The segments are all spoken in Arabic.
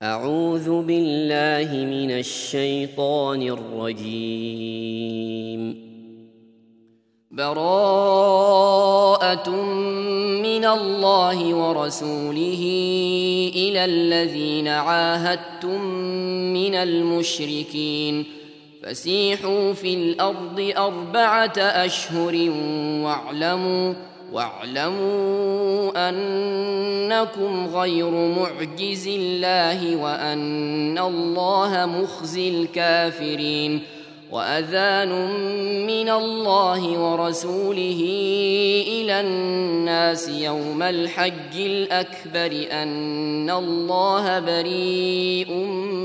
أعوذ بالله من الشيطان الرجيم. براءة من الله ورسوله إلى الذين عاهدتم من المشركين فسيحوا في الأرض 4 أشهر واعلموا أنكم غير معجز الله وأن الله مخزي الكافرين. وأذان من الله ورسوله إلى الناس يوم الحج الأكبر أن الله بريء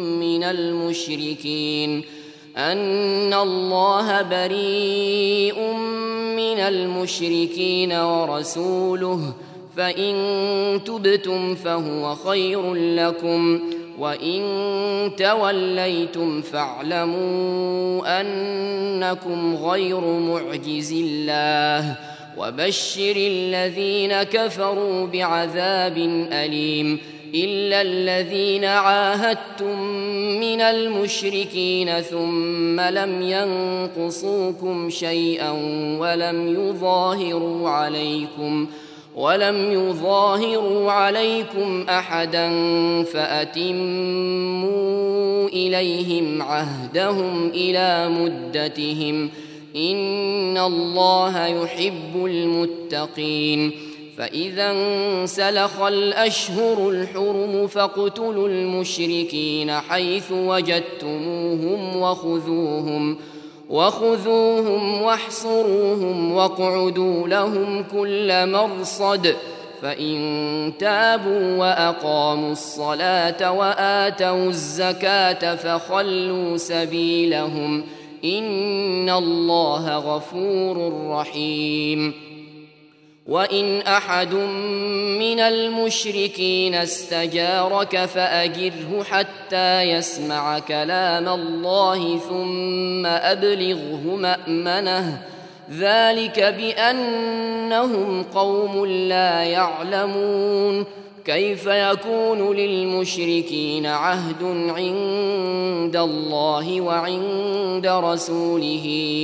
من المشركين ورسوله فإن تبتم فهو خير لكم وإن توليتم فاعلموا أنكم غير معجز الله وبشر الذين كفروا بعذاب أليم. إلا الذين عاهدتم من المشركين ثم لم ينقصوكم شيئا ولم يظاهروا عليكم أحدا فأتموا إليهم عهدهم إلى مدتهم إن الله يحب المتقين. فإذا انسلخ الأشهر الحرم فاقتلوا المشركين حيث وجدتموهم وخذوهم واحصروهم واقعدوا لهم كل مرصد. فإن تابوا وأقاموا الصلاة وآتوا الزكاة فخلوا سبيلهم إن الله غفور رحيم. وإن أحد من المشركين استجارك فأجره حتى يسمع كلام الله ثم أبلغه مأمنه ذلك بأنهم قوم لا يعلمون. كيف يكون للمشركين عهد عند الله وعند رسوله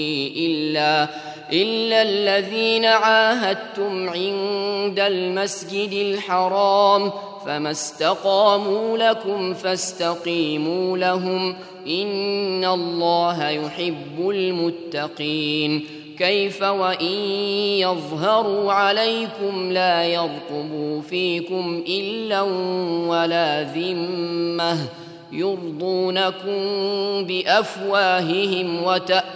إلا الذين عاهدتم عند المسجد الحرام فما استقاموا لكم فاستقيموا لهم إن الله يحب المتقين. كيف وإن يظهروا عليكم لا يرقبوا فيكم إلا ولا ذمة يرضونكم بأفواههم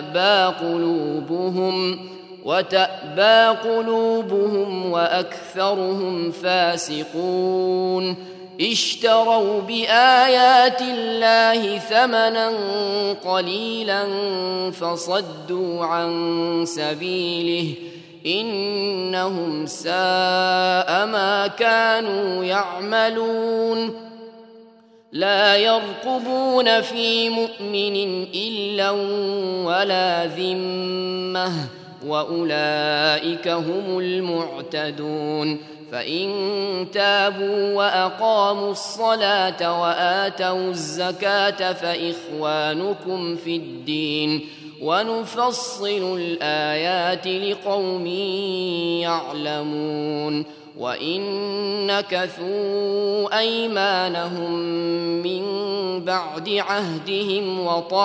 وتأبى قلوبهم وأكثرهم فاسقون. اشتروا بآيات الله ثمنا قليلا فصدوا عن سبيله إنهم ساء ما كانوا يعملون. لا يرقبون في مؤمن إلا ولا ذمة وأولئك هم المعتدون. فإن تابوا وأقاموا الصلاة وآتوا الزكاة فإخوانكم في الدين ونفصل الآيات لقوم يعلمون. وإن نكثوا أيمانهم من بعد عهدهم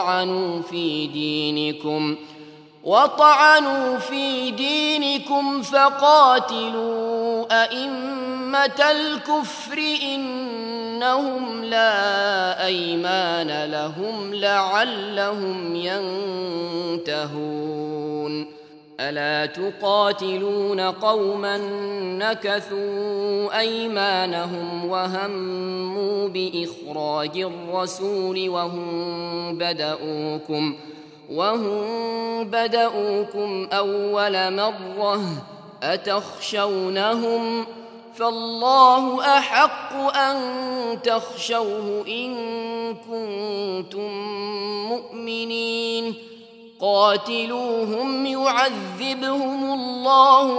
وطعنوا في دينكم فقاتلوا أئمة الكفر إنهم لا أيمان لهم لعلهم ينتهون. ألا تقاتلون قوما نكثوا أيمانهم وهموا بإخراج الرسول وهم بدؤوكم أول مرة أتخشونهم فالله أحق أن تخشوه إن كنتم مؤمنين. قاتلوهم يعذبهم الله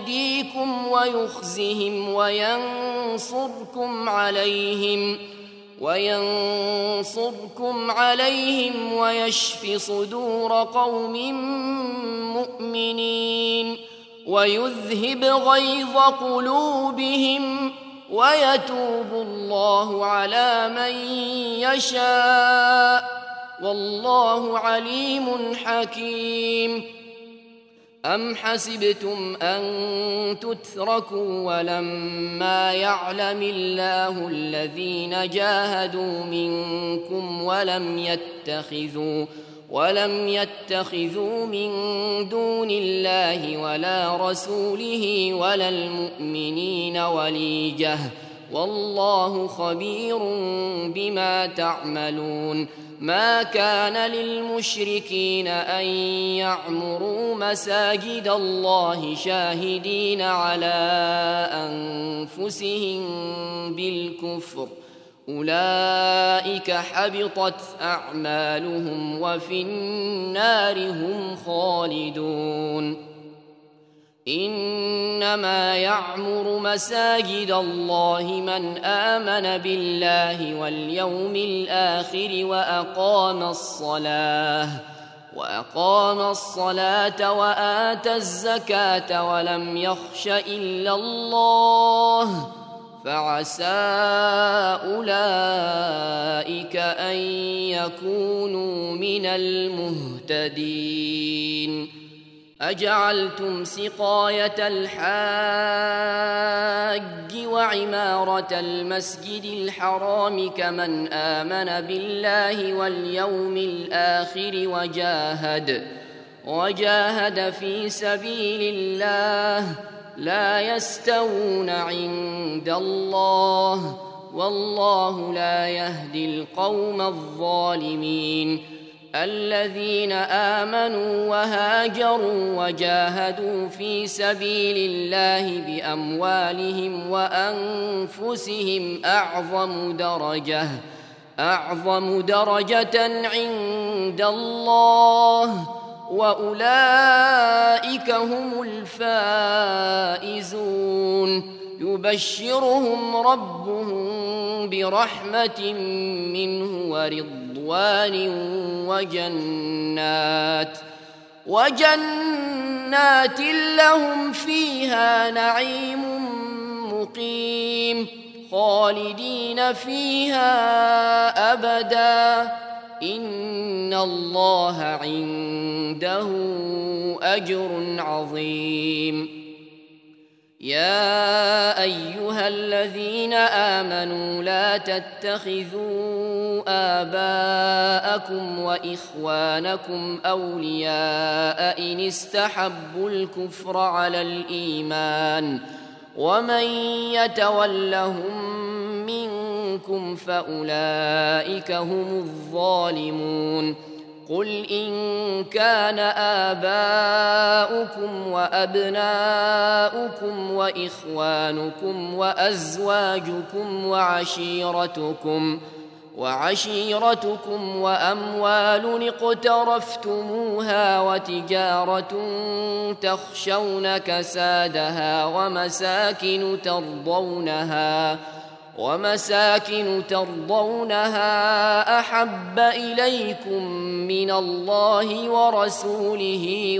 بأيديكم ويخزهم وينصركم عليهم وينصركم عليهم ويشف صدور قوم مؤمنين ويذهب غيظ قلوبهم ويتوب الله على من يشاء والله عليم حكيم. أم حسبتم أن تتركوا ولما يعلم الله الذين جاهدوا منكم ولم يتخذوا من دون الله ولا رسوله ولا المؤمنين وليجة والله خبير بما تعملون. ما كان للمشركين أن يعمروا مساجد الله شاهدين على أنفسهم بالكفر أولئك حبطت أعمالهم وفي النار هم خالدون. إنما يعمر مساجد الله من آمن بالله واليوم الآخر وأقام الصلاة وآتى الزكاة ولم يخش إلا الله فعسى أولئك أن يكونوا من المهتدين. أجعلتم سقاية الحاج وعمارة المسجد الحرام كمن آمن بالله واليوم الآخر وجاهد في سبيل الله لا يستوون عند الله والله لا يهدي القوم الظالمين. الذين آمنوا وهاجروا وجاهدوا في سبيل الله بأموالهم وأنفسهم أعظم درجة عند الله وأولئك هم الفائزون. يبشرهم ربهم برحمة منه ورضوان وجنات لهم فيها نعيم مقيم خالدين فيها أبدا إن الله عنده أجر عظيم. يا أيها الذين آمنوا لا تتخذوا آباءكم وإخوانكم أولياء إن استحبوا الكفر على الإيمان ومن يتولهم منكم فأولئك هم الظالمون. قل إن كان آباؤكم وأبناؤكم وإخوانكم وأزواجكم وعشيرتكم وأموال اقترفتموها وتجارة تخشون كسادها ومساكن ترضونها أحب إليكم من الله ورسوله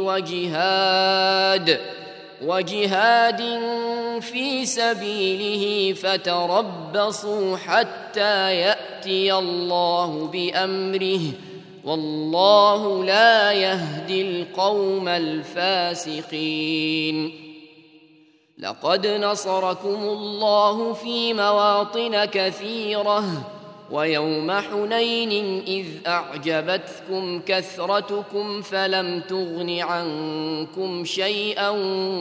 وجهاد في سبيله فتربصوا حتى يأتي الله بأمره والله لا يهدي القوم الفاسقين. لقد نصركم الله في مواطن كثيرة ويوم حنين إذ أعجبتكم كثرتكم فلم تغن عنكم شيئا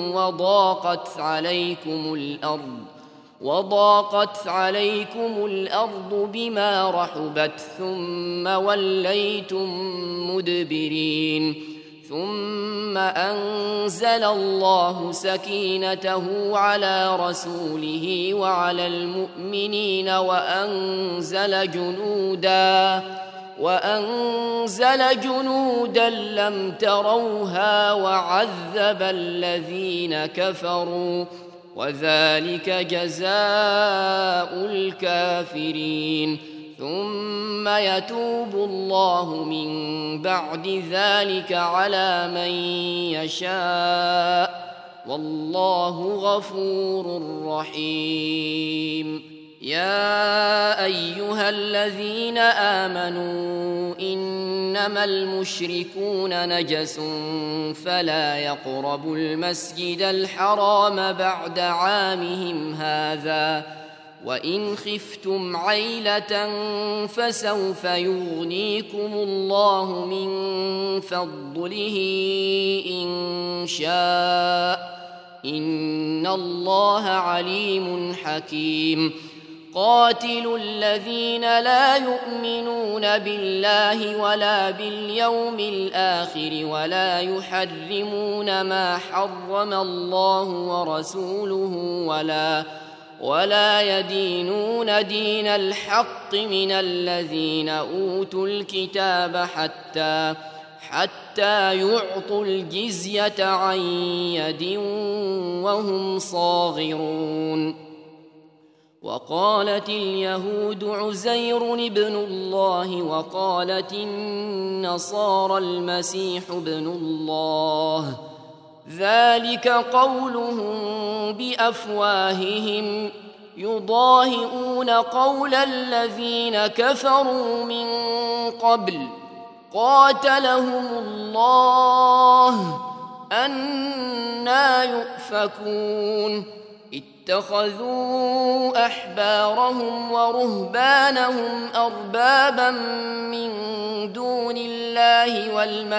وضاقت عليكم الأرض بما رحبت ثم وليتم مدبرين ثم أنزل الله سكينته على رسوله وعلى المؤمنين وأنزل جنودا لم تروها وعذب الذين كفروا وذلك جزاء الكافرين. ثم يتوب الله من بعد ذلك على من يشاء والله غفور رحيم. يا أيها الذين آمنوا إنما المشركون نجس فلا يقربوا المسجد الحرام بعد عامهم هذا وإن خفتم عيلة فسوف يغنيكم الله من فضله إن شاء إن الله عليم حكيم. قاتلوا الذين لا يؤمنون بالله ولا باليوم الآخر ولا يحرمون ما حرم الله ورسوله ولا يدينون دين الحق من الذين أوتوا الكتاب حتى يعطوا الجزية عن يد وهم صاغرون. وقالت اليهود عزير ابن الله وقالت النصارى المسيح ابن الله ذلك قولهم بأفواههم يضاهئون قول الذين كفروا من قبل قاتلهم الله أنى يؤفكون. اتخذوا أحبارهم ورهبانهم أربابا من دون الله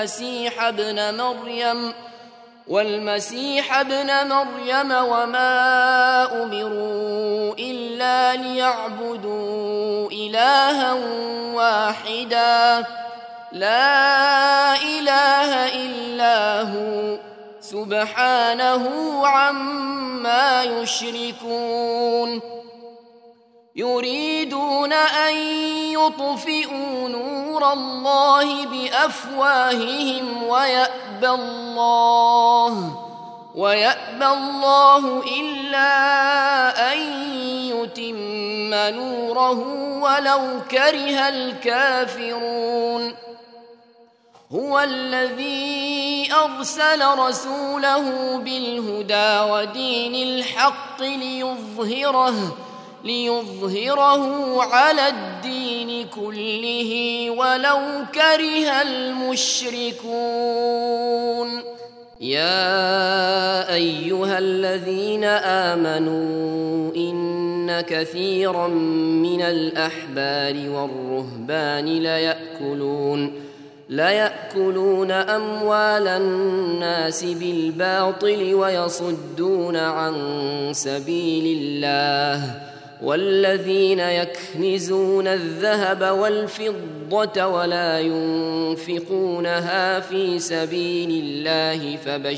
والمسيح ابن مريم وما أمروا إلا ليعبدوا إلها واحدا لا إله إلا هو سبحانه عما يشركون. يريدون أن يطفئوا نور الله بأفواههم ويأبى الله إلا أن يتم نوره ولو كره الكافرون. هو الذي أرسل رسوله بالهدى ودين الحق ليظهره على الدين كله ولو كره المشركون. يا أيها الذين آمنوا إن كثيرا من الأحبار والرهبان ليأكلون أموال الناس بالباطل ويصدون عن سبيل الله والذين يكنزون الذهب والفضة ولا ينفقونها في سبيل الله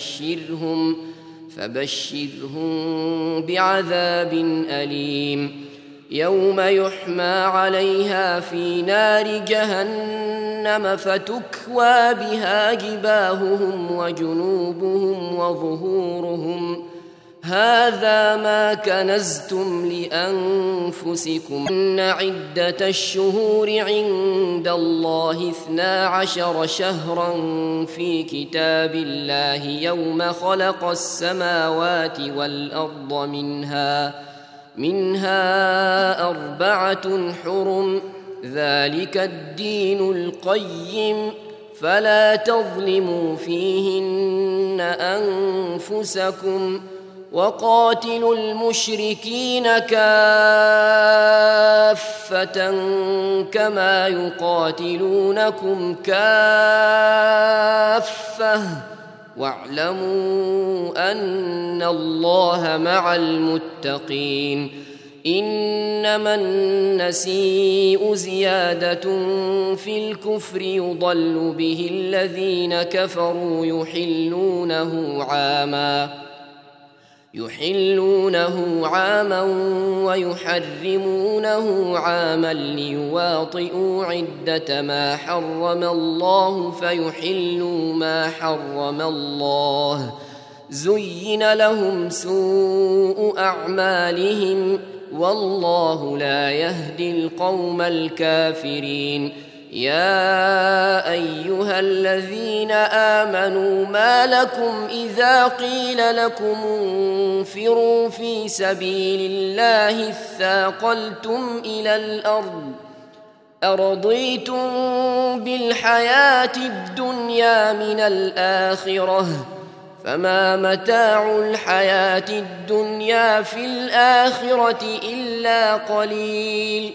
فبشرهم بعذاب أليم. يوم يحمى عليها في نار جهنم فتكوى بها جباههم وجنوبهم وظهورهم هذا ما كنزتم لأنفسكم. إن عدة الشهور عند الله 12 شهرا في كتاب الله يوم خلق السماوات والأرض منها 4 حرم ذلك الدين القيم فلا تظلموا فيهن أنفسكم وقاتلوا المشركين كافة كما يقاتلونكم كافة واعلموا أن الله مع المتقين. إنما النسيء زيادة في الكفر يضل به الذين كفروا يحلونه عاما ويحرمونه عاما ليواطئوا عدة ما حرم الله فيحلوا ما حرم الله. زين لهم سوء أعمالهم والله لا يهدي القوم الكافرين. يا أيها الذين آمنوا ما لكم إذا قيل لكم انفروا في سبيل الله اثاقلتم إلى الأرض أرضيتم بالحياة الدنيا من الآخرة فما متاع الحياة الدنيا في الآخرة إلا قليل.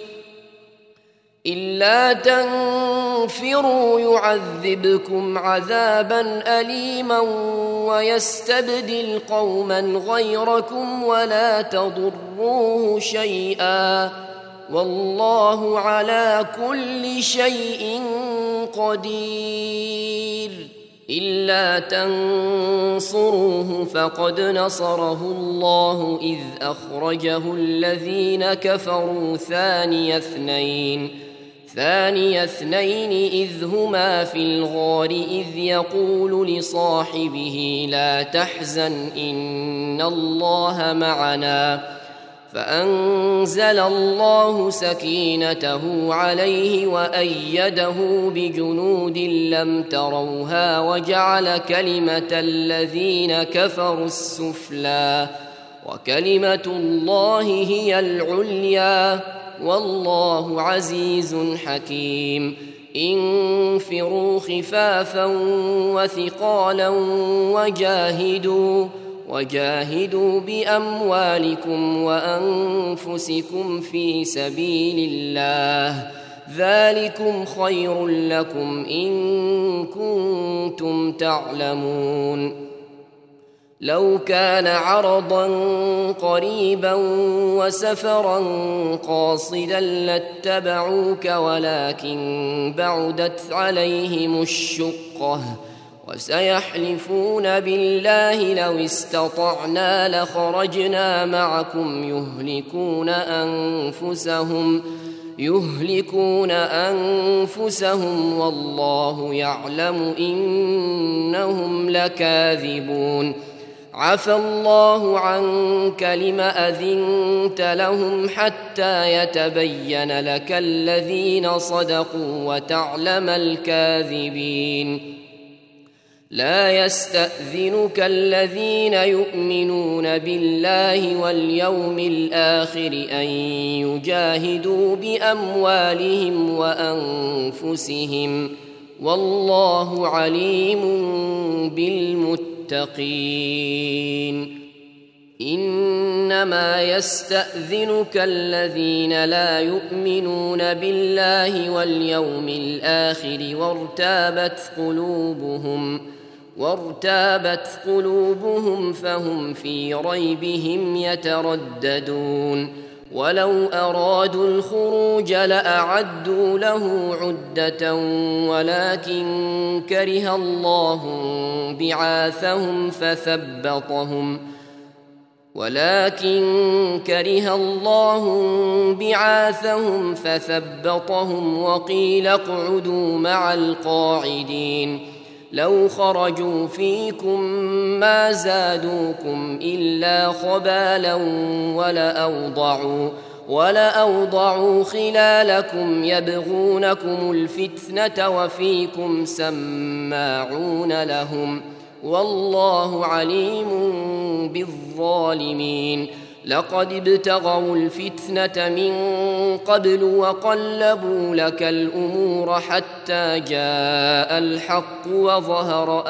إلا تنفروا يعذبكم عذابا أليما ويستبدل قوما غيركم ولا تضروه شيئا والله على كل شيء قدير. إلا تنصروه فقد نصره الله إذ أخرجه الذين كفروا ثاني اثنين إذ هما في الغار إذ يقول لصاحبه لا تحزن إن الله معنا فأنزل الله سكينته عليه وأيده بجنود لم تروها وجعل كلمة الذين كفروا السفلى وكلمة الله هي العليا والله عزيز حكيم. انفروا خفافا وثقالا وجاهدوا بأموالكم وأنفسكم في سبيل الله ذلكم خير لكم إن كنتم تعلمون. لو كان عرضا قريبا وسفرا قاصدا لاتبعوك ولكن بعدت عليهم الشقة وسيحلفون بالله لو استطعنا لخرجنا معكم يهلكون أنفسهم والله يعلم إنهم لكاذبون. عفى الله عنك لم أذنت لهم حتى يتبين لك الذين صدقوا وتعلم الكاذبين. لا يستأذنك الذين يؤمنون بالله واليوم الآخر أن يجاهدوا بأموالهم وأنفسهم والله عليم بالمتقين. إنما يستأذنك الذين لا يؤمنون بالله واليوم الآخر وارتابت قلوبهم فهم في ريبهم يترددون. ولو أرادوا الخروج لأعدوا له عدة ولكن كره الله بعاثهم فثبطهم وقيل اقعدوا مع القاعدين. لو خرجوا فيكم ما زادوكم إلا خبالا ولأوضعوا خلالكم يبغونكم الفتنة وفيكم سماعون لهم والله عليم بالظالمين. لقد ابتغوا الفتنة من قبل وقلبوا لك الأمور حتى جاء الحق وظهر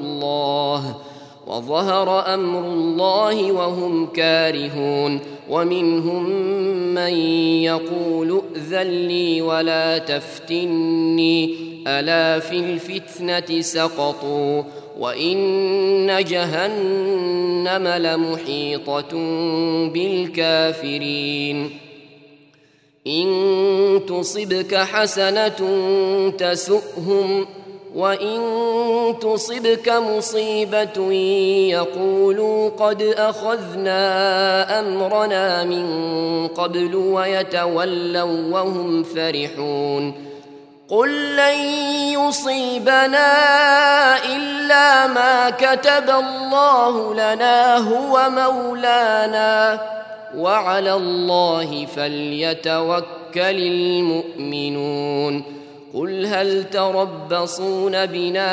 أمر الله وهم كارهون. ومنهم من يقول ائذن لي ولا تفتني ألا في الفتنة سقطوا وإن جهنم لمحيطة بالكافرين. إن تصبك حسنة تسؤهم وإن تصبك مصيبة يقولوا قد أخذنا أمرنا من قبل ويتولوا وهم فرحون. قل لن يصيبنا إلا ما كتب الله لنا هو مولانا وعلى الله فليتوكل المؤمنون قل هل تربصون بنا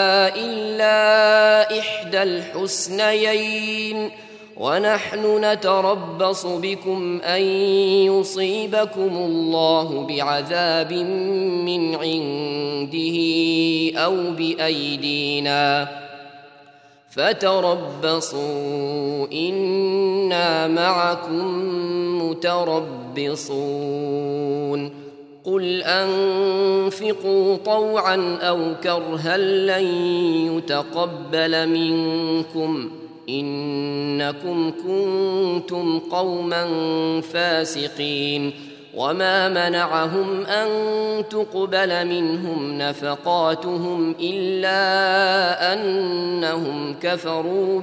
إلا إحدى الحسنيين ونحن نتربص بكم أن يصيبكم الله بعذاب من عنده أو بأيدينا فتربصوا إنا معكم متربصون قل أنفقوا طوعا أو كرها لن يتقبل منكم إنكم كنتم قوما فاسقين وما منعهم أن تقبل منهم نفقاتهم إلا أنهم كفروا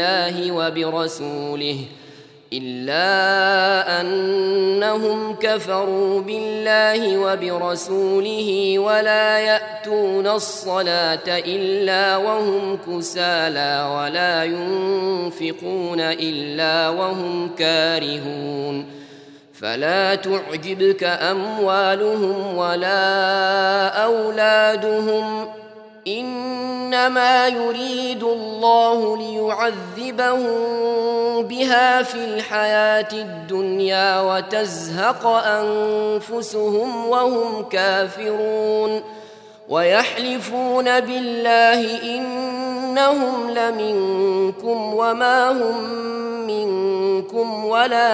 بالله وبرسوله ولا يأتون الصلاة إلا وهم كسالى ولا ينفقون إلا وهم كارهون فلا تعجبك أموالهم ولا أولادهم إنما يريد الله ليعذبهم بها في الحياة الدنيا وتزهق أنفسهم وهم كافرون ويحلفون بالله إنهم لمنكم وما هم منكم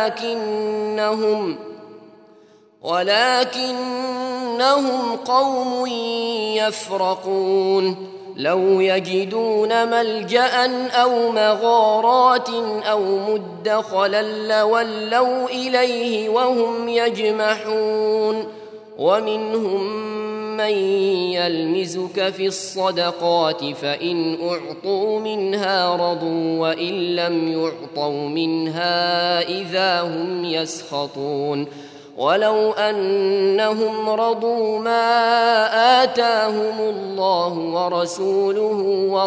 ولكنهم قوم يفرقون لو يجدون ملجأ أو مغارات أو مدخلا لولوا إليه وهم يجمحون ومنهم من يلمزك في الصدقات فإن أعطوا منها رضوا وإن لم يعطوا منها إذا هم يسخطون ولو أنهم رضوا ما آتاهم الله ورسوله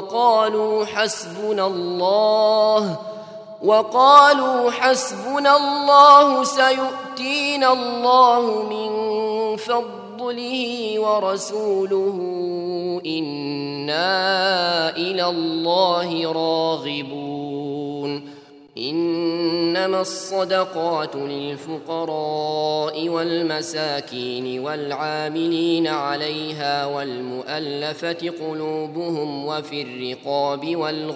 وقالوا حسبنا الله سيؤتينا الله من فضله ورسوله إنا إلى الله راغبون إنما الصدقات للفقراء والمساكين والعاملين عليها والمؤلفة قلوبهم وفي الرقاب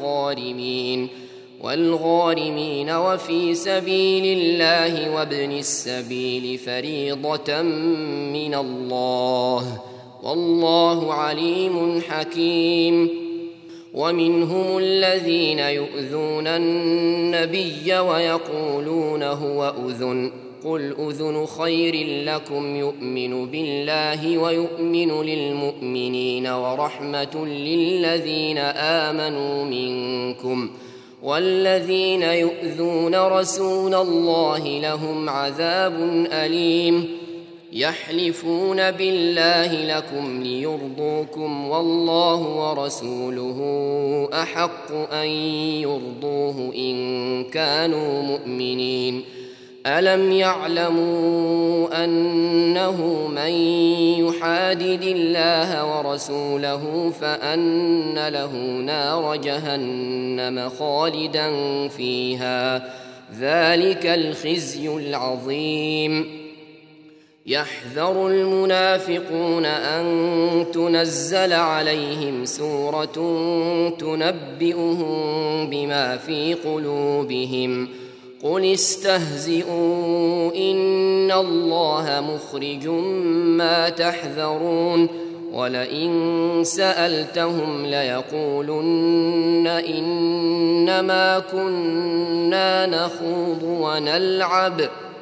والغارمين وفي سبيل الله وابن السبيل فريضة من الله والله عليم حكيم ومنهم الذين يؤذون النبي ويقولون هو أذن قل أذن خير لكم يؤمن بالله ويؤمن للمؤمنين ورحمة للذين آمنوا منكم والذين يؤذون رسول الله لهم عذاب أليم يحلفون بالله لكم ليرضوكم والله ورسوله أحق أن يرضوه إن كانوا مؤمنين ألم يعلموا أنه من يحادد الله ورسوله فأن له نار جهنم خالدا فيها ذلك الخزي العظيم يحذر المنافقون أن تنزل عليهم سورة تنبئهم بما في قلوبهم قل استهزئوا إن الله مخرج ما تحذرون ولئن سألتهم ليقولن إنما كنا نخوض ونلعب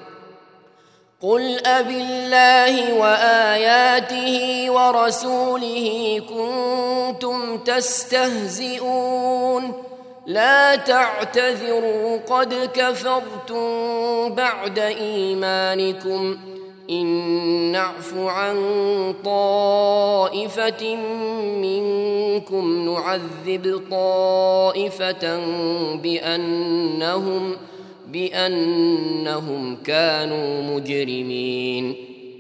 قل أبالله وآياته ورسوله كنتم تستهزئون لا تعتذروا قد كفرتم بعد إيمانكم إن نعف عن طائفة منكم نعذب طائفة بأنهم كانوا مجرمين.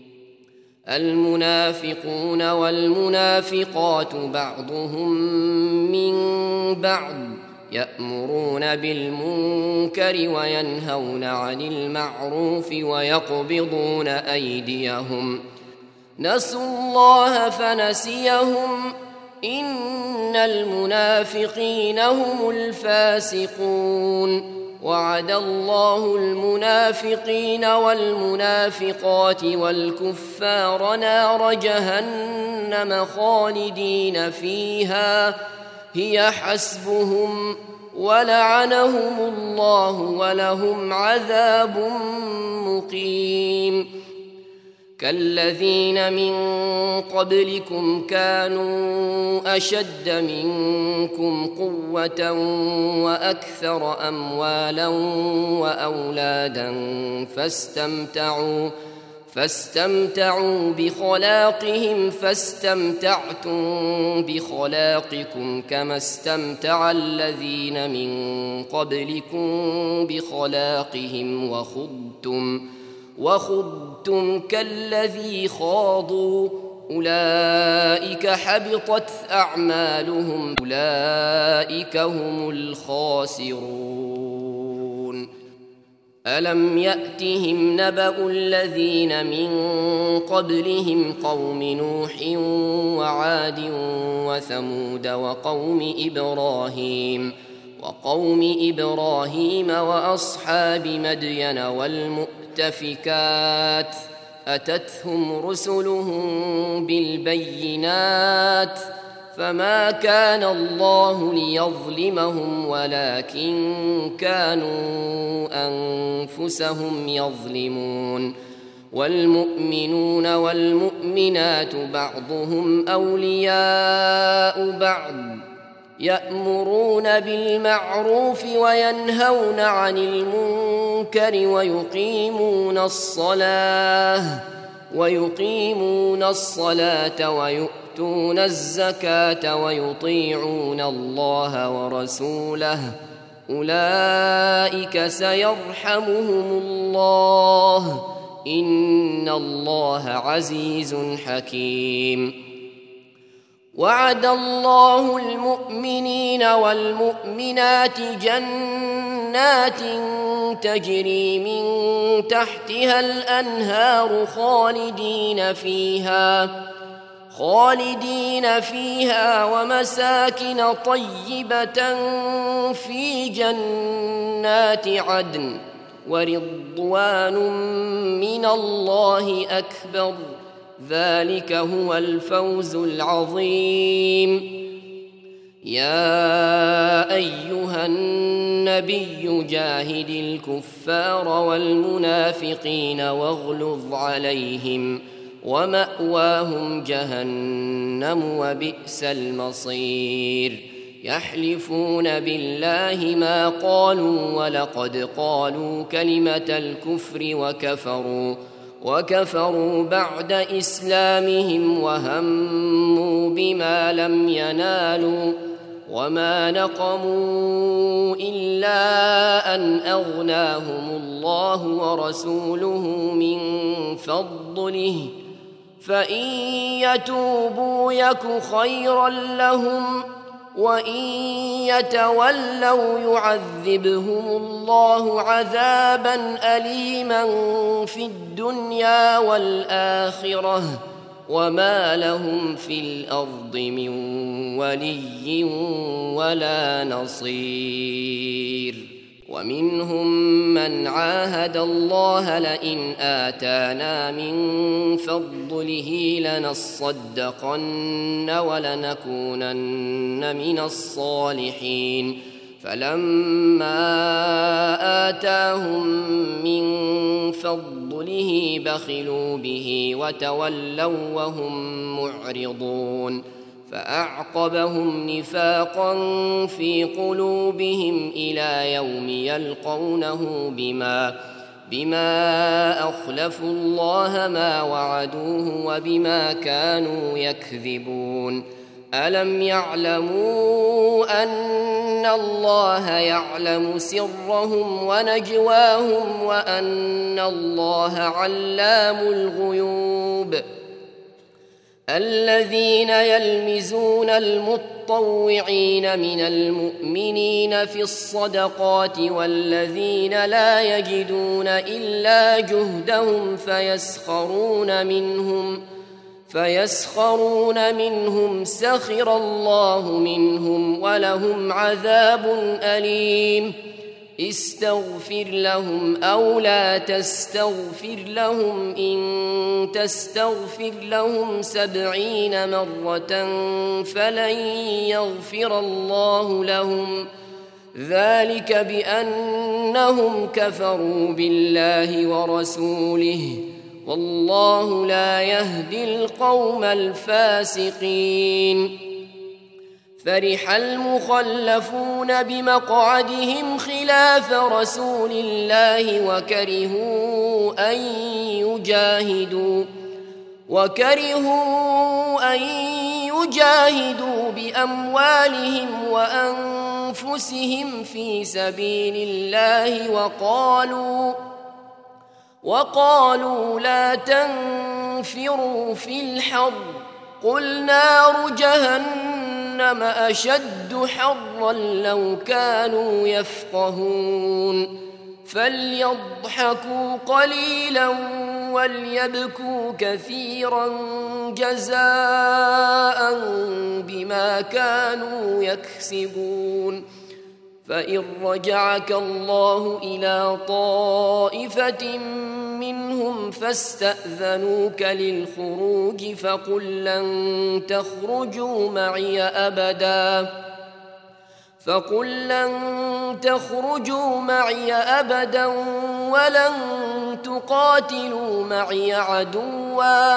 المنافقون والمنافقات بعضهم من بعض يأمرون بالمنكر وينهون عن المعروف ويقبضون أيديهم نسوا الله فنسيهم إن المنافقين هم الفاسقون. وعد الله المنافقين والمنافقات والكفار نار جهنم خالدين فيها هي حسبهم ولعنهم الله ولهم عذاب مقيم. كالذين من قبلكم كانوا أشد منكم قوة وأكثر أموالا وأولادا فاستمتعوا بخلاقهم فاستمتعتم بخلاقكم كما استمتع الذين من قبلكم بخلاقهم وخضتم كالذي خاضوا أولئك حبطت أعمالهم أولئك هم الخاسرون. ألم يأتهم نبأ الذين من قبلهم قوم نوح وعاد وثمود وقوم إبراهيم وأصحاب مدين والمؤتفكات أتتهم رسلهم بالبينات فما كان الله ليظلمهم ولكن كانوا أنفسهم يظلمون. والمؤمنون والمؤمنات بعضهم أولياء بعض يأمرون بالمعروف وينهون عن المنكر ويقيمون الصلاة ويؤتون الزكاة ويطيعون الله ورسوله أولئك سيرحمهم الله إن الله عزيز حكيم. وعد الله المؤمنين والمؤمنات جنات تجري من تحتها الأنهار خالدين فيها ومساكن طيبة في جنات عدن ورضوان من الله أكبر ذلك هو الفوز العظيم. يا أيها النبي جاهد الكفار والمنافقين واغلظ عليهم ومأواهم جهنم وبئس المصير. يحلفون بالله ما قالوا ولقد قالوا كلمة الكفر وكفروا بعد إسلامهم وهموا بما لم ينالوا وما نقموا إلا أن أغناهم الله ورسوله من فضله فإن يتوبوا يك خيرا لهم وإن يتولوا يعذبهم الله عذابا أليما في الدنيا والآخرة وما لهم في الأرض من ولي ولا نصير. ومنهم من عاهد الله لئن آتانا من فضله لنصدقن ولنكونن من الصالحين فلما آتاهم من فضله بخلوا به وتولوا وهم معرضون فأعقبهم نفاقا في قلوبهم إلى يوم يلقونه بما أخلفوا الله ما وعدوه وبما كانوا يكذبون. ألم يعلموا أن الله يعلم سرهم ونجواهم وأن الله علام الغيوب الذين يلمزون المطوعين من المؤمنين في الصدقات والذين لا يجدون إلا جهدهم فيسخرون منهم سخر الله منهم ولهم عذاب أليم استغفر لهم أو لا تستغفر لهم إن تستغفر لهم 70 مرة فلن يغفر الله لهم ذلك بأنهم كفروا بالله ورسوله والله لا يهدي القوم الفاسقين فرح المخلفون بمقعدهم خلاف رسول الله وكرهوا أن يجاهدوا بأموالهم وأنفسهم في سبيل الله وقالوا لا تنفروا في الحر قل نار جهنم أشد حرا لو كانوا يفقهون فليضحكوا قليلا وليبكوا كثيرا جزاء بما كانوا يكسبون فإن رجعك الله إلى طائفة منهم فاستأذنوك للخروج فقل لن تخرجوا معي أبدا ولن تقاتلوا معي عدوا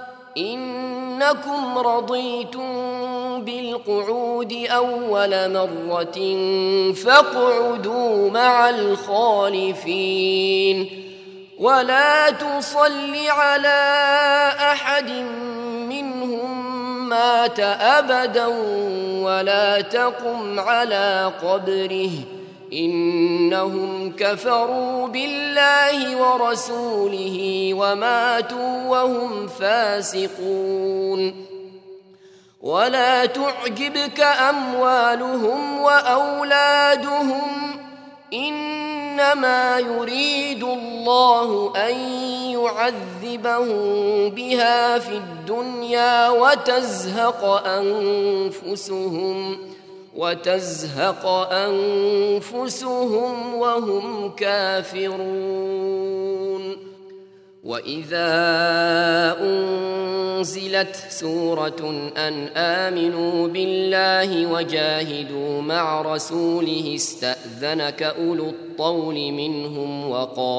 إنكم رضيتم بالقعود أول مرة فاقعدوا مع الخالفين ولا تصل على أحد منهم مات أبدا ولا تقم على قبره إنهم كفروا بالله ورسوله وماتوا وهم فاسقون ولا تعجبك أموالهم وأولادهم إنما يريد الله أن يعذبهم بها في الدنيا وتزهق أنفسهم وهم كافرون وإذا أنزلت سورة أن آمنوا بالله وجاهدوا مع رسوله استأذنك أولو الطول منهم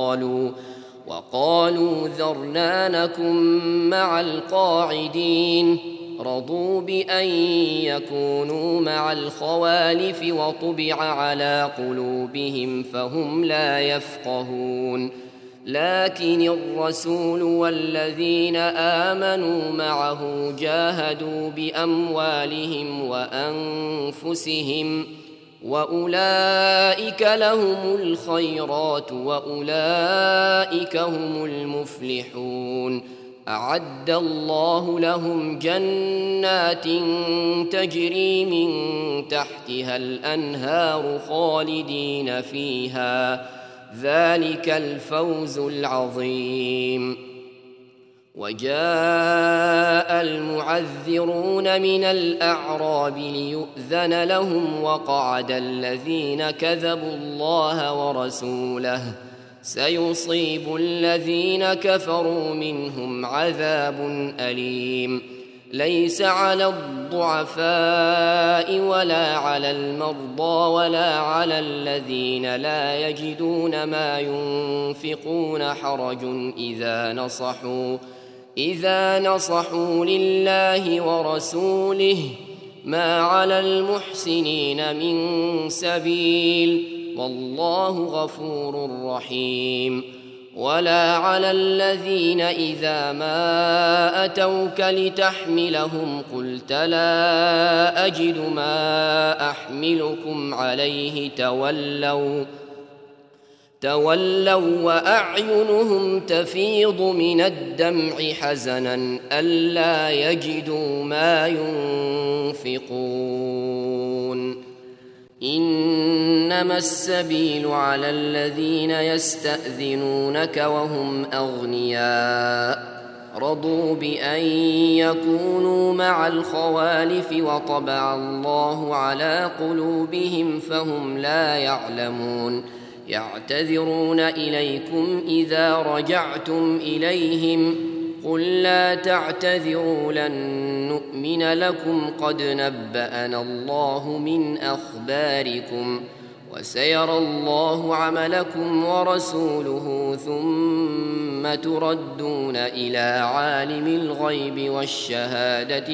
وقالوا ذرنا نكن مع القاعدين رضوا بأن يكونوا مع الخوالف وطبع على قلوبهم فهم لا يفقهون لكن الرسول والذين آمنوا معه جاهدوا بأموالهم وأنفسهم وأولئك لهم الخيرات وأولئك هم المفلحون أعد الله لهم جنات تجري من تحتها الأنهار خالدين فيها ذلك الفوز العظيم وجاء المعذرون من الأعراب ليؤذن لهم وقعد الذين كذبوا الله ورسوله سيصيب الذين كفروا منهم عذاب أليم ليس على الضعفاء ولا على المرضى ولا على الذين لا يجدون ما ينفقون حرج إذا نصحوا لله ورسوله ما على المحسنين من سبيل والله غفور رحيم ولا على الذين إذا ما أتوك لتحملهم قلت لا أجد ما أحملكم عليه تولوا وأعينهم تفيض من الدمع حزنا ألا يجدوا ما ينفقون إنما السبيل على الذين يستأذنونك وهم أغنياء رضوا بأن يكونوا مع الخوالف وطبع الله على قلوبهم فهم لا يعلمون يعتذرون إليكم إذا رجعتم إليهم قل لا تعتذروا لن نؤمن لكم قد نبأنا الله من أخباركم وسيرى الله عملكم ورسوله ثم تردون إلى عالم الغيب والشهادة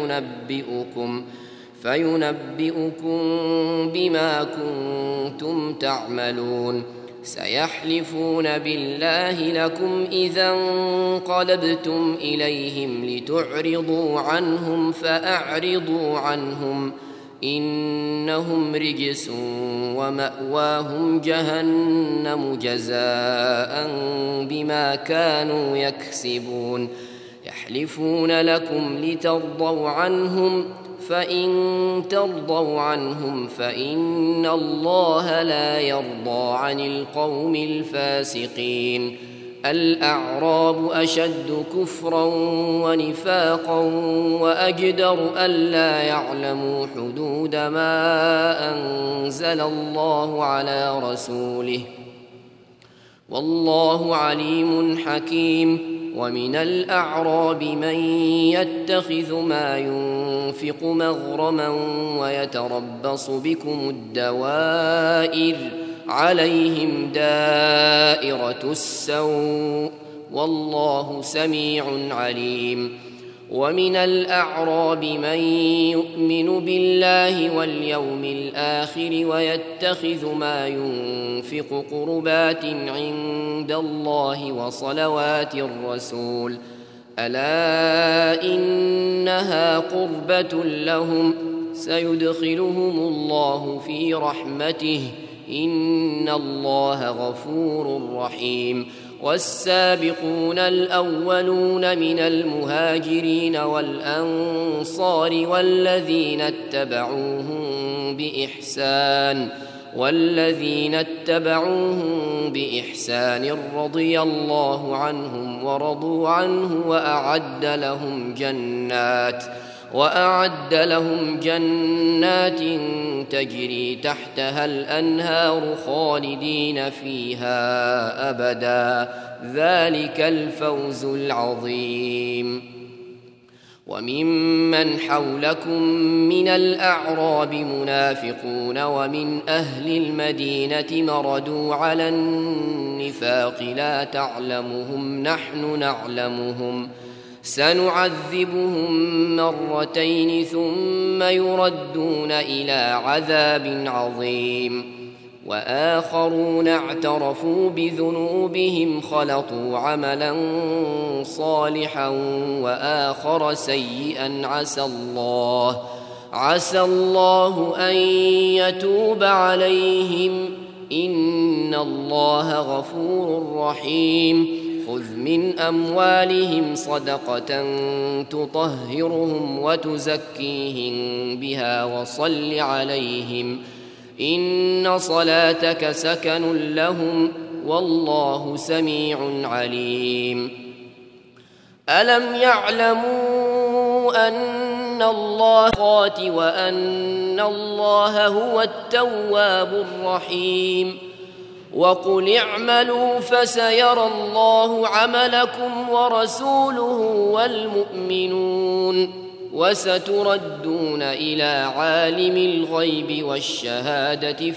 فينبئكم بما كنتم تعملون سيحلفون بالله لكم إذا انقلبتم إليهم لتعرضوا عنهم فأعرضوا عنهم إنهم رجس ومأواهم جهنم جزاء بما كانوا يكسبون يحلفون لكم لترضوا عنهم فإن ترضوا عنهم فإن الله لا يرضى عن القوم الفاسقين الأعراب أشد كفرا ونفاقا وأجدر ألا يعلموا حدود ما أنزل الله على رسوله والله عليم حكيم ومن الأعراب من يتخذ ما ينفق مغرما ويتربص بكم الدوائر عليهم دائرة السوء والله سميع عليم ومن الأعراب من يؤمن بالله واليوم الآخر ويتخذ ما ينفق قربات عند الله وصلوات الرسول ألا إنها قربة لهم سيدخلهم الله في رحمته إن الله غفور رحيم والسابقون الأولون من المهاجرين والأنصار والذين اتبعوهم بإحسان رضي الله عنهم ورضوا عنه وأعد لهم جنات تجري تحتها الأنهار خالدين فيها أبدا ذلك الفوز العظيم وممن حولكم من الأعراب منافقون ومن أهل المدينة مردوا على النفاق لا تعلمهم نحن نعلمهم سنعذبهم مرتين ثم يردون إلى عذاب عظيم وآخرون اعترفوا بذنوبهم خلطوا عملا صالحا وآخر سيئا عسى الله أن يتوب عليهم إن الله غفور رحيم خذ من أموالهم صدقة تطهرهم وتزكيهم بها وصل عليهم إن صلاتك سكن لهم والله سميع عليم ألم يعلموا أن الله قات وأن الله هو التواب الرحيم وقل اعملوا فسيرى الله عملكم ورسوله والمؤمنون وستردون إلى عالم الغيب والشهادة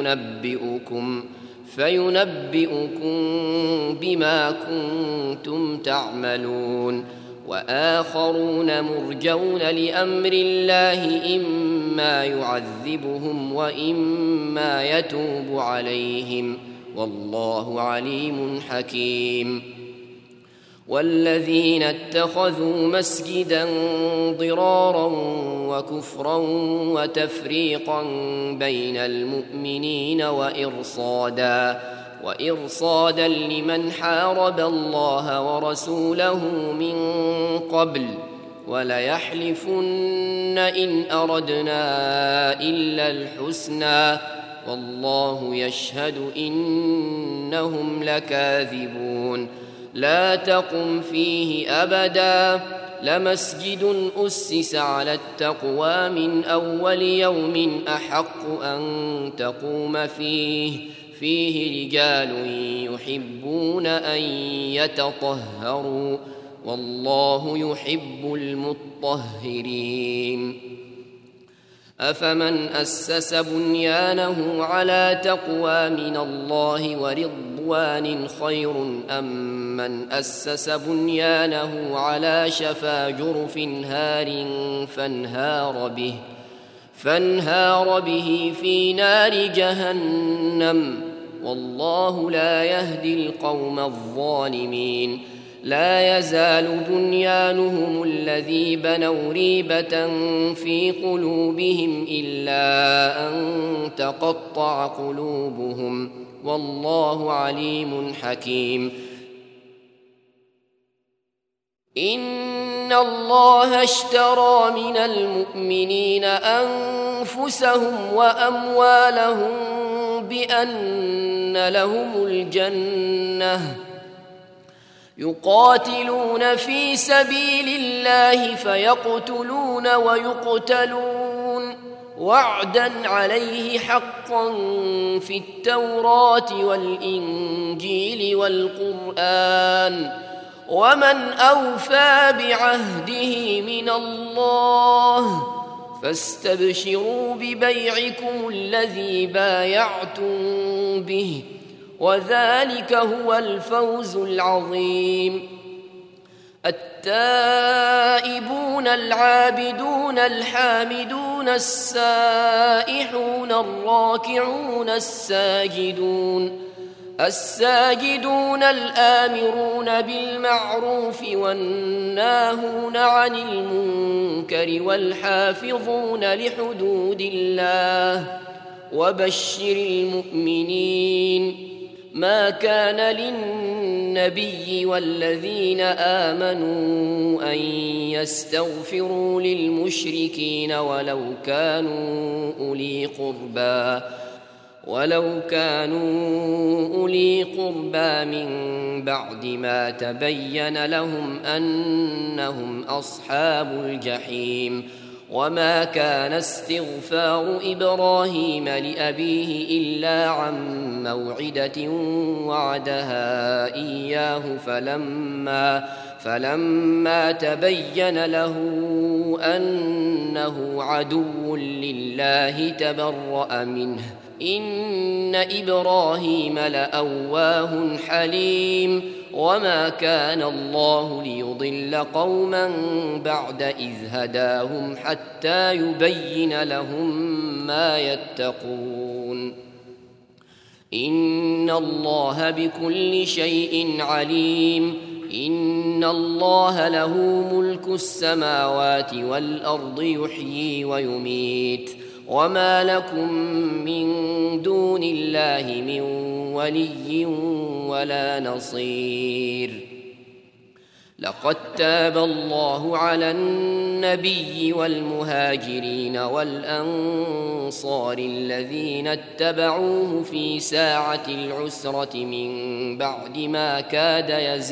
فينبئكم بما كنتم تعملون وآخرون مرجون لأمر الله إما يعذبهم وإما يتوب عليهم والله عليم حكيم. والذين اتخذوا مسجدا ضرارا وكفرا وتفريقا بين المؤمنين وإرصادا لمن حارب الله ورسوله من قبل وليحلفن إن أردنا إلا الحسنى والله يشهد إنهم لكاذبون. لا تقم فيه أبدا لمسجد أسس على التقوى من أول يوم أحق أن تقوم فيه رجال يحبون أن يتطهروا والله يحب المطهرين. أفمن أسس بنيانه على تقوى من الله ورضوان خير أم من أسس بنيانه على شفا جرف هار فانهار به في نار جهنم والله لا يهدي القوم الظالمين. لا يزال بنيانهم الذي بنوا ريبة في قلوبهم إلا أن تقطع قلوبهم والله عليم حكيم. إن الله اشترى من المؤمنين أنفسهم وأموالهم بأن لهم الجنة يقاتلون في سبيل الله فيقتلون ويقتلون وعدا عليه حقا في التوراة والإنجيل والقرآن ومن أوفى بعهده من الله فاستبشروا ببيعكم الذي بايعتم به وذلك هو الفوز العظيم. التائبون العابدون الحامدون السائحون الراكعون الساجدون الآمرون بالمعروف والناهون عن المنكر والحافظون لحدود الله وبشر المؤمنين. ما كان للنبي والذين آمنوا أن يستغفروا للمشركين ولو كانوا أولي قربى من بعد ما تبين لهم أنهم أصحاب الجحيم. وما كان استغفار إبراهيم لأبيه إلا عن موعدة وعدها إياه فلما تبين له أنه عدو لله تبرأ منه إن إبراهيم لأواه حليم. وما كان الله ليضل قوما بعد إذ هداهم حتى يبين لهم ما يتقون إن الله بكل شيء عليم. إن الله له ملك السماوات والأرض يحيي ويميت وما لكم من دون الله من ولي ولا نصير. لقد تاب الله على النبي والمهاجرين والأنصار الذين اتبعوه في ساعة العسرة من بعد ما كاد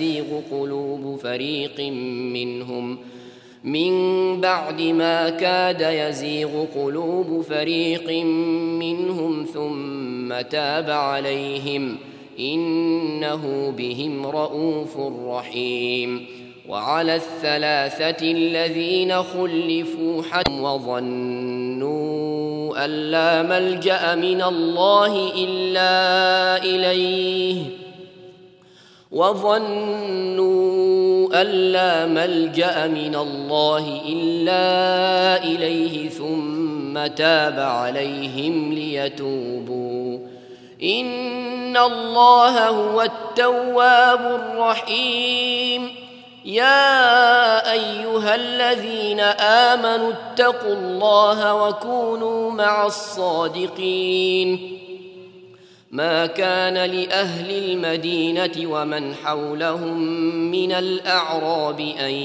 يزيغ قلوب فريق منهم ثم تاب عليهم إنه بهم رءوف رحيم. وعلى الثلاثة الذين خلفوا حتى وظنوا أن لا ملجأ من الله إلا إليه ثم تاب عليهم ليتوبوا إن الله هو التواب الرحيم يا أيها الذين آمنوا اتقوا الله وكونوا مع الصادقين ما كان لأهل المدينة ومن حولهم من الأعراب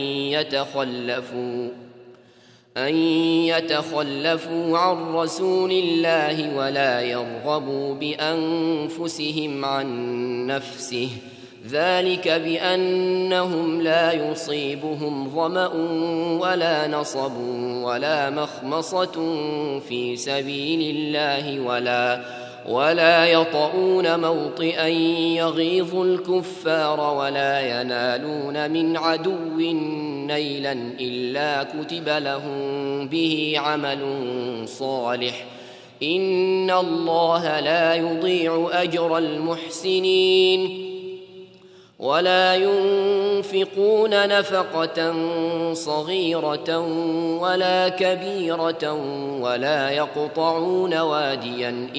أن يتخلفوا عن رسول الله ولا يرغبوا بأنفسهم عن نفسه ذلك بأنهم لا يصيبهم ظمأ ولا نصب ولا مخمصة في سبيل الله ولا يطؤون موطئا يغيظ الكفار ولا ينالون من عدو نيلا إلا كتب لهم به عمل صالح إن الله لا يضيع أجر المحسنين ولا ينفقون نفقة صغيرة ولا كبيرة ولا يقطعون واديا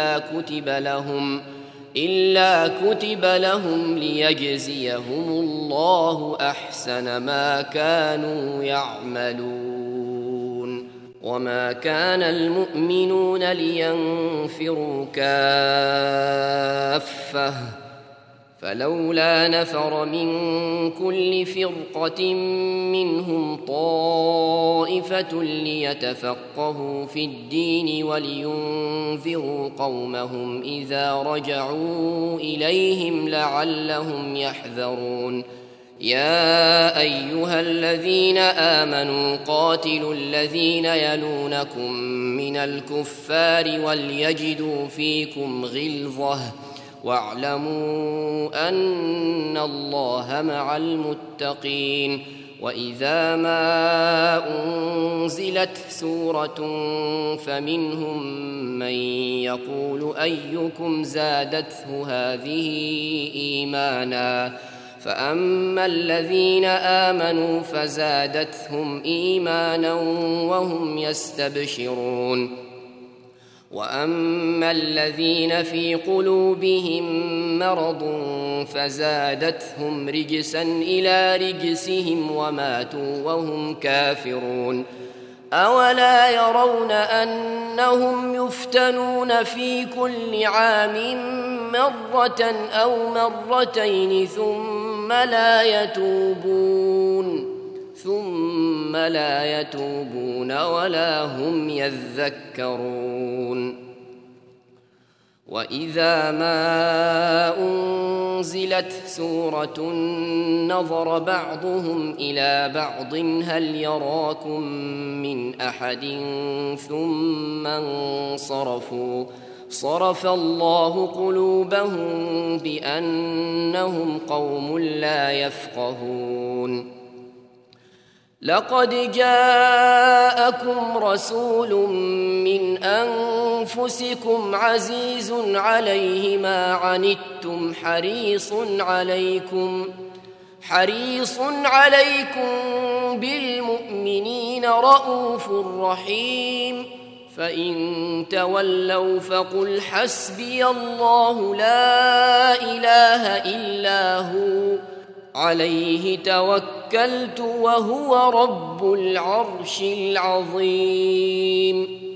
إلا كتب لهم ليجزيهم الله أحسن ما كانوا يعملون وما كان المؤمنون لينفروا كافة فلولا نفر من كل فرقة منهم طائفة ليتفقهوا في الدين ولينذروا قومهم إذا رجعوا إليهم لعلهم يحذرون يا أيها الذين آمنوا قاتلوا الذين يلونكم من الكفار وليجدوا فيكم غلظة واعلموا أن الله مع المتقين وإذا ما أنزلت سورة فمنهم من يقول أيكم زادته هذه إيمانا فأما الذين آمنوا فزادتهم إيمانا وهم يستبشرون وأما الذين في قلوبهم مرض فزادتهم رجسا إلى رجسهم وماتوا وهم كافرون أولا يرون أنهم يفتنون في كل عام مرة أو مرتين ثم لا يتوبون ولا هم يذكرون وإذا ما أنزلت سورة نظر بعضهم إلى بعض هل يراكم من أحد ثم انصرفوا صرف الله قلوبهم بأنهم قوم لا يفقهون لقد جاءكم رسول من أنفسكم عزيز عليه ما عنتم حريص عليكم بالمؤمنين رؤوف رحيم فإن تولوا فقل حسبي الله لا إله إلا هو عليه توكلت وهو رب العرش العظيم